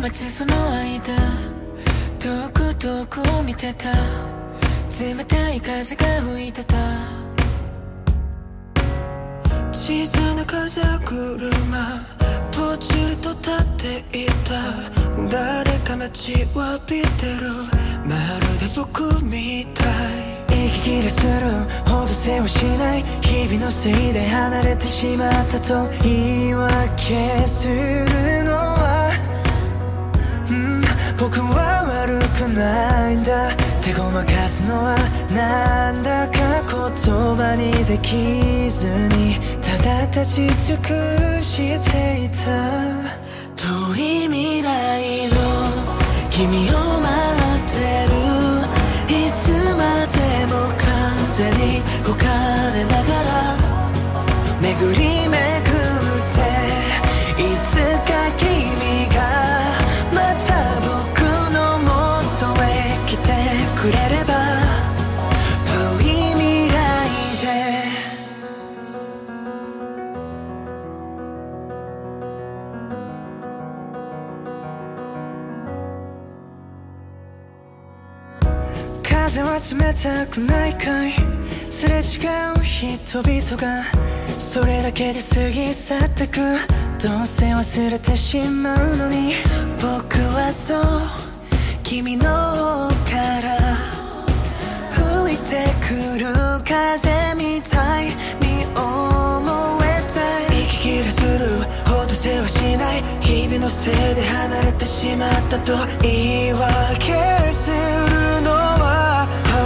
待つその間遠く遠くを見てた冷たい風が吹いてた小さな風車ぽつりと立っていた誰か待ちわびてるまるで僕みたい息切れするほど世話しない日々のせいで離れてしまったと言い訳するのは、僕は悪くないんだ手ごまかすのはなんだか言葉にできずにただ立ち尽くしていた遠い未来の君を待ってるいつまでも風に吹かれながら巡り巡っていつか君がまた僕の元へ来てくれれば遠い未来で風は冷たくないかいすれ違う人々がそれだけで過ぎ去ってくどうせ忘れてしまうのに僕はそう君の方から吹いてくる風みたいに思えて息切れするほど世話しない日々のせいで離れてしまったと言い訳するのは、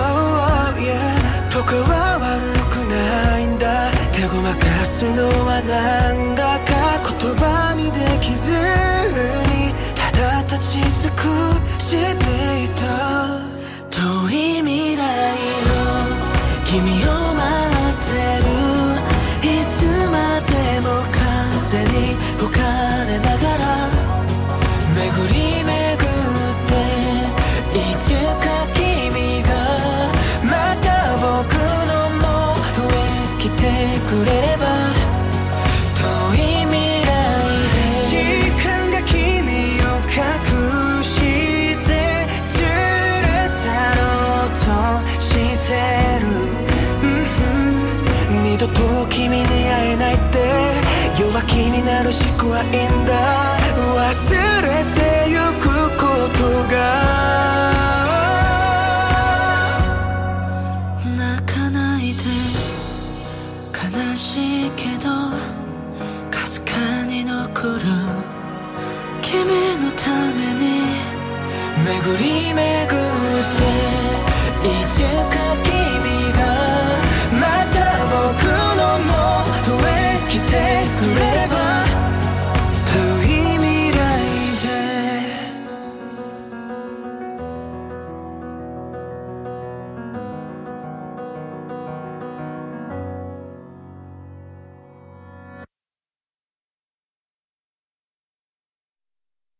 僕は悪くないんだ手ごまかすのはなんだか言葉にできずにただ立ち尽くしていた遠い未来の君を待ってるいつまでも風に吹かれながら巡り巡っていつか君がまた僕の元へ来てくれれば遠い未来で時間が君を隠して連れ去ろうとしてる、二度と君に会えないって弱気になるしくはいいんだ忘れてゆくことが悲しいけどかすかに残る君のために巡り巡っていつか